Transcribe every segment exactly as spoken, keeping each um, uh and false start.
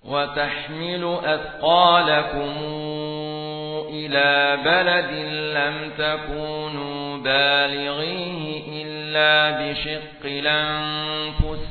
وتحمل أثقالكم إلى بلد لم تكونوا بالغيه إلا بشق الأنفس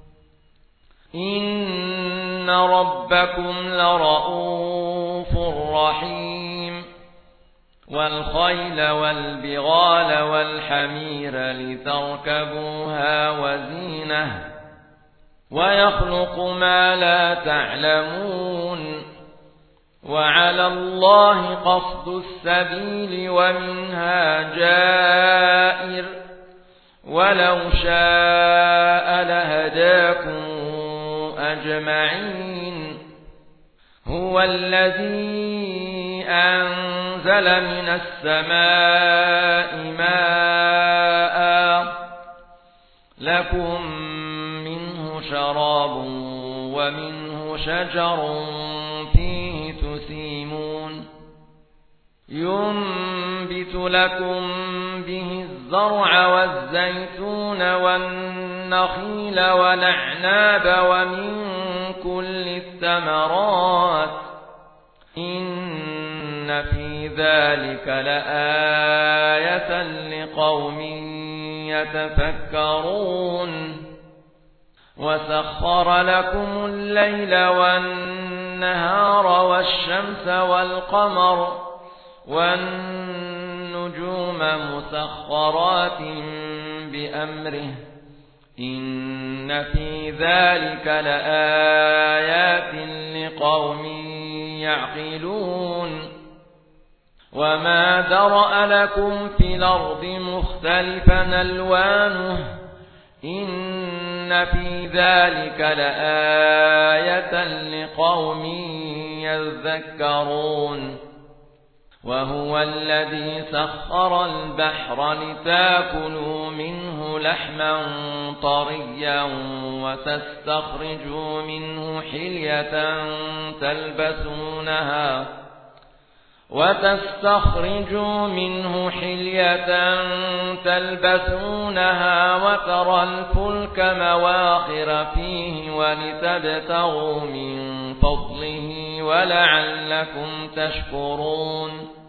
إن ربكم لرؤوف رحيم والخيل والبغال والحمير لتركبوها وزينة ويخلق ما لا تعلمون وعلى الله قصد السبيل ومنها جائر ولو شاء لهداكم أجمعين هو الذي أنزل من السماء ماء لكم منه شراب ومنه شجر فيه تسيمون ينبت لكم به الزرع والزيتون والنخيل والأعناب ومن كل الثمرات إن في ذلك لآية لقوم يتفكرون وسخر لكم الليل والنهار والشمس والقمر والنجوم مسخرات بأمره إن في ذلك لآيات لقوم يعقلون وما ذرأ لكم في الأرض مختلفا ألوانه إن في ذلك لآية لقوم يذكرون وهو الذي سخر البحر لتاكلوا منه لحما طريا وتستخرجوا منه حلية تلبسونها وتستخرجوا منه حلية تلبسونها وترى الفلك مواخر فيه ولتبتغوا من فضله ولعلكم تشكرون